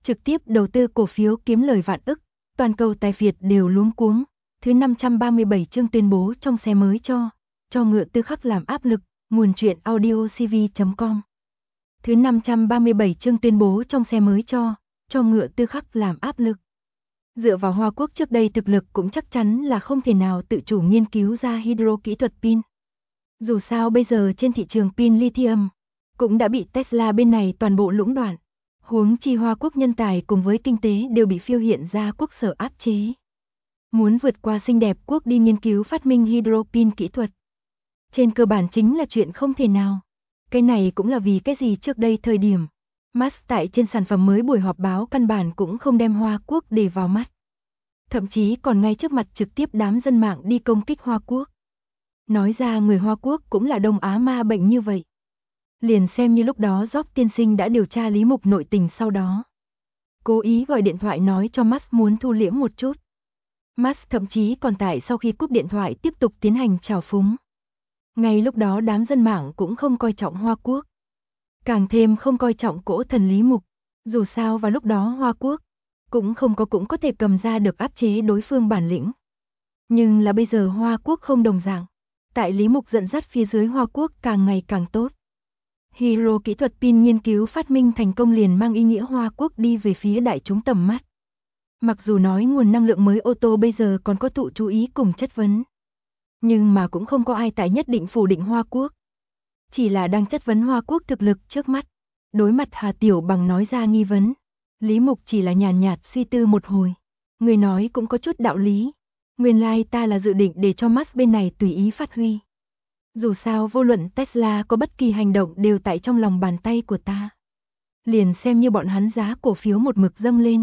trực tiếp đầu tư cổ phiếu kiếm lời vạn ức, toàn cầu tài phiệt đều luống cuống. Thứ 537 chương tuyên bố trong xe mới cho ngựa tư khắc làm áp lực, nguồn truyện audio cv.com. Thứ 537 chương tuyên bố trong xe mới cho ngựa tư khắc làm áp lực. Dựa vào Hoa Quốc trước đây thực lực cũng chắc chắn là không thể nào tự chủ nghiên cứu ra hydro kỹ thuật pin. Dù sao bây giờ trên thị trường pin lithium cũng đã bị Tesla bên này toàn bộ lũng đoạn. Huống chi Hoa Quốc nhân tài cùng với kinh tế đều bị phiêu hiện ra quốc sở áp chế. Muốn vượt qua xinh đẹp quốc đi nghiên cứu phát minh hydro pin kỹ thuật. Trên cơ bản chính là chuyện không thể nào. Cái này cũng là vì cái gì trước đây thời điểm Musk tại trên sản phẩm mới buổi họp báo căn bản cũng không đem Hoa Quốc để vào mắt. Thậm chí còn ngay trước mặt trực tiếp đám dân mạng đi công kích Hoa Quốc. Nói ra người Hoa Quốc cũng là Đông Á ma bệnh như vậy. Liền xem như lúc đó Job tiên sinh đã điều tra Lý Mục nội tình sau đó. Cố ý gọi điện thoại nói cho Musk muốn thu liễm một chút. Musk thậm chí còn tại sau khi cúp điện thoại tiếp tục tiến hành trào phúng. Ngay lúc đó đám dân mạng cũng không coi trọng Hoa Quốc. Càng thêm không coi trọng cỗ thần Lý Mục. Dù sao vào lúc đó Hoa Quốc cũng có thể cầm ra được áp chế đối phương bản lĩnh. Nhưng là bây giờ Hoa Quốc không đồng dạng. Tại Lý Mục dẫn dắt phía dưới Hoa Quốc càng ngày càng tốt. Hydro kỹ thuật pin nghiên cứu phát minh thành công liền mang ý nghĩa Hoa Quốc đi về phía đại chúng tầm mắt. Mặc dù nói nguồn năng lượng mới ô tô bây giờ còn có thụ chú ý cùng chất vấn. Nhưng mà cũng không có ai tại nhất định phủ định Hoa Quốc. Chỉ là đang chất vấn Hoa Quốc thực lực trước mắt. Đối mặt Hà Tiểu Bằng nói ra nghi vấn. Lý Mục chỉ là nhàn nhạt suy tư một hồi. Người nói cũng có chút đạo lý. Nguyên lai ta là dự định để cho Musk bên này tùy ý phát huy. Dù sao vô luận Tesla có bất kỳ hành động đều tại trong lòng bàn tay của ta. Liền xem như bọn hắn giá cổ phiếu một mực dâng lên.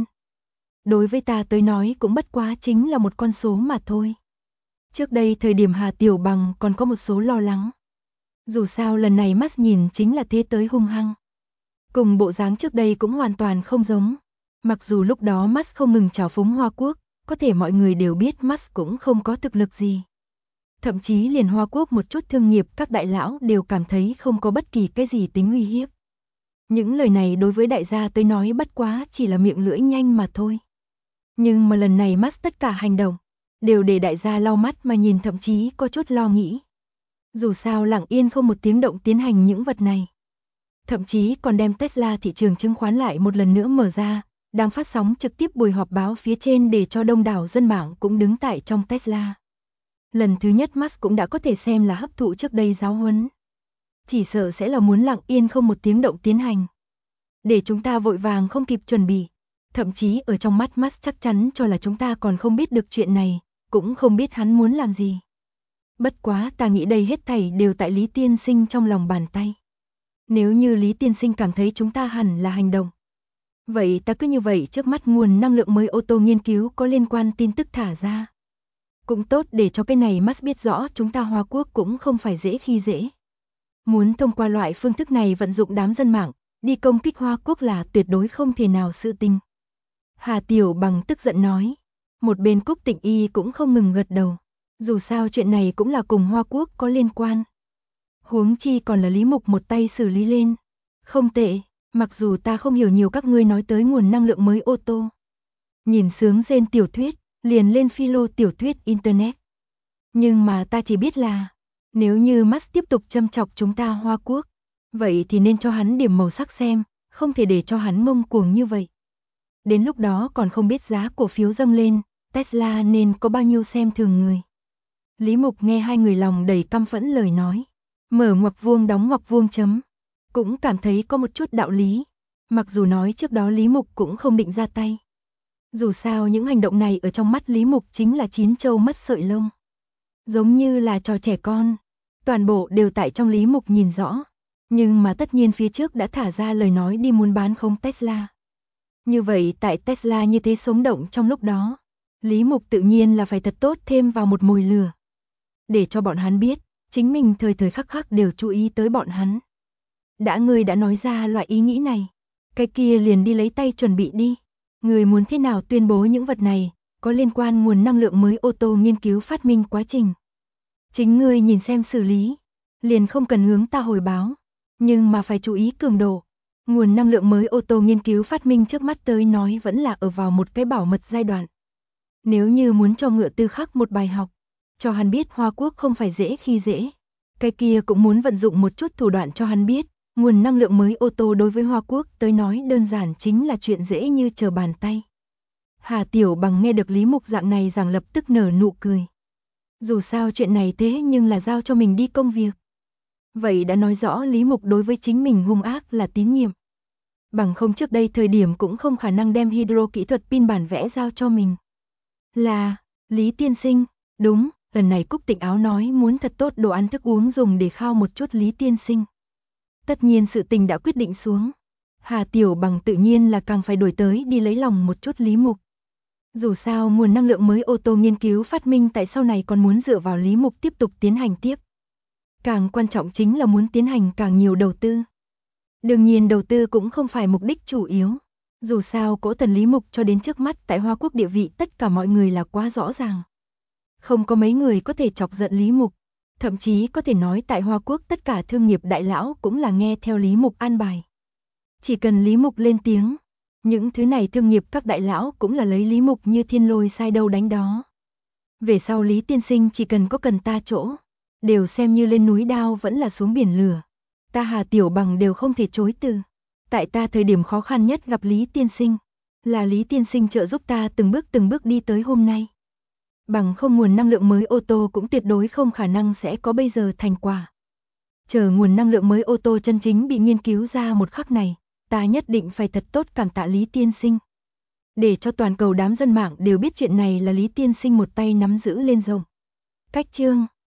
Đối với ta tới nói cũng bất quá chính là một con số mà thôi. Trước đây thời điểm Hà Tiểu Bằng còn có một số lo lắng. Dù sao lần này Musk nhìn chính là thế tới hung hăng. Cùng bộ dáng trước đây cũng hoàn toàn không giống. Mặc dù lúc đó Musk không ngừng trào phúng Hoa Quốc, có thể mọi người đều biết Musk cũng không có thực lực gì. Thậm chí liền Hoa Quốc một chút thương nghiệp các đại lão đều cảm thấy không có bất kỳ cái gì tính uy hiếp. Những lời này đối với đại gia tới nói bất quá chỉ là miệng lưỡi nhanh mà thôi. Nhưng mà lần này Musk tất cả hành động đều để đại gia lau mắt mà nhìn, thậm chí có chút lo nghĩ. Dù sao lặng yên không một tiếng động tiến hành những vật này. Thậm chí còn đem Tesla thị trường chứng khoán lại một lần nữa mở ra, đang phát sóng trực tiếp buổi họp báo phía trên để cho đông đảo dân mạng cũng đứng tại trong Tesla. Lần thứ nhất Musk cũng đã có thể xem là hấp thụ trước đây giáo huấn. Chỉ sợ sẽ là muốn lặng yên không một tiếng động tiến hành. Để chúng ta vội vàng không kịp chuẩn bị. Thậm chí ở trong mắt Musk chắc chắn cho là chúng ta còn không biết được chuyện này, cũng không biết hắn muốn làm gì. Bất quá ta nghĩ đây hết thảy đều tại Lý Tiên Sinh trong lòng bàn tay. Nếu như Lý Tiên Sinh cảm thấy chúng ta hẳn là hành động. Vậy ta cứ như vậy trước mắt nguồn năng lượng mới ô tô nghiên cứu có liên quan tin tức thả ra. Cũng tốt để cho cái này Musk biết rõ chúng ta Hoa Quốc cũng không phải dễ khi dễ. Muốn thông qua loại phương thức này vận dụng đám dân mạng, đi công kích Hoa Quốc là tuyệt đối không thể nào sự tình. Hà Tiểu Bằng tức giận nói. Một bên Cúc Tịnh Y cũng không ngừng gật đầu. Dù sao chuyện này cũng là cùng Hoa Quốc có liên quan. Huống chi còn là Lý Mục một tay xử lý lên. Không tệ, mặc dù ta không hiểu nhiều các ngươi nói tới nguồn năng lượng mới ô tô. Nhìn sướng rên tiểu thuyết, liền lên philo tiểu thuyết Internet. Nhưng mà ta chỉ biết là, nếu như Musk tiếp tục châm chọc chúng ta Hoa Quốc, vậy thì nên cho hắn điểm màu sắc xem, không thể để cho hắn ngông cuồng như vậy. Đến lúc đó còn không biết giá cổ phiếu dâng lên, Tesla nên có bao nhiêu xem thường người. Lý Mục nghe hai người lòng đầy căm phẫn lời nói. Mở ngoặc vuông đóng ngoặc vuông chấm. Cũng cảm thấy có một chút đạo lý. Mặc dù nói trước đó Lý Mục cũng không định ra tay. Dù sao những hành động này ở trong mắt Lý Mục chính là chín châu mất sợi lông. Giống như là trò trẻ con. Toàn bộ đều tại trong Lý Mục nhìn rõ. Nhưng mà tất nhiên phía trước đã thả ra lời nói đi muốn bán không Tesla. Như vậy tại Tesla như thế sống động trong lúc đó. Lý Mục tự nhiên là phải thật tốt thêm vào một mồi lửa. Để cho bọn hắn biết, chính mình thời thời khắc khắc đều chú ý tới bọn hắn. Ngươi đã nói ra loại ý nghĩ này. Cái kia liền đi lấy tay chuẩn bị đi. Người muốn thế nào tuyên bố những vật này, có liên quan nguồn năng lượng mới ô tô nghiên cứu phát minh quá trình. Chính ngươi nhìn xem xử lý. Liền không cần hướng ta hồi báo. Nhưng mà phải chú ý cường độ. Nguồn năng lượng mới ô tô nghiên cứu phát minh trước mắt tới nói vẫn là ở vào một cái bảo mật giai đoạn. Nếu như muốn cho ngựa tư khắc một bài học, cho hắn biết Hoa Quốc không phải dễ khi dễ, cái kia cũng muốn vận dụng một chút thủ đoạn cho hắn biết, nguồn năng lượng mới ô tô đối với Hoa Quốc tới nói đơn giản chính là chuyện dễ như trở bàn tay. Hà Tiểu Bằng nghe được Lý Mục dạng này rằng lập tức nở nụ cười. Dù sao chuyện này thế nhưng là giao cho mình đi công việc. Vậy đã nói rõ Lý Mục đối với chính mình hung ác là tín nhiệm. Bằng không trước đây thời điểm cũng không khả năng đem hydro kỹ thuật pin bản vẽ giao cho mình. Là, Lý tiên sinh, đúng, lần này Cúc Tịnh Áo nói muốn thật tốt đồ ăn thức uống dùng để khao một chút Lý tiên sinh. Tất nhiên sự tình đã quyết định xuống. Hà Tiểu Bằng tự nhiên là càng phải đổi tới đi lấy lòng một chút Lý Mục. Dù sao nguồn năng lượng mới ô tô nghiên cứu phát minh tại sau này còn muốn dựa vào Lý Mục tiếp tục tiến hành tiếp. Càng quan trọng chính là muốn tiến hành càng nhiều đầu tư. Đương nhiên đầu tư cũng không phải mục đích chủ yếu. Dù sao cỗ thần Lý Mục cho đến trước mắt tại Hoa Quốc địa vị tất cả mọi người là quá rõ ràng. Không có mấy người có thể chọc giận Lý Mục. Thậm chí có thể nói tại Hoa Quốc tất cả thương nghiệp đại lão cũng là nghe theo Lý Mục an bài. Chỉ cần Lý Mục lên tiếng, những thứ này thương nghiệp các đại lão cũng là lấy Lý Mục như thiên lôi sai đâu đánh đó. Về sau Lý tiên sinh chỉ cần có cần ta chỗ, đều xem như lên núi đao vẫn là xuống biển lửa. Ta Hà Tiểu Bằng đều không thể chối từ. Tại ta thời điểm khó khăn nhất gặp Lý tiên sinh, là Lý tiên sinh trợ giúp ta từng bước đi tới hôm nay. Bằng không nguồn năng lượng mới ô tô cũng tuyệt đối không khả năng sẽ có bây giờ thành quả. Chờ nguồn năng lượng mới ô tô chân chính bị nghiên cứu ra một khắc này, ta nhất định phải thật tốt cảm tạ Lý tiên sinh. Để cho toàn cầu đám dân mạng đều biết chuyện này là Lý tiên sinh một tay nắm giữ lên rồng. Cách chương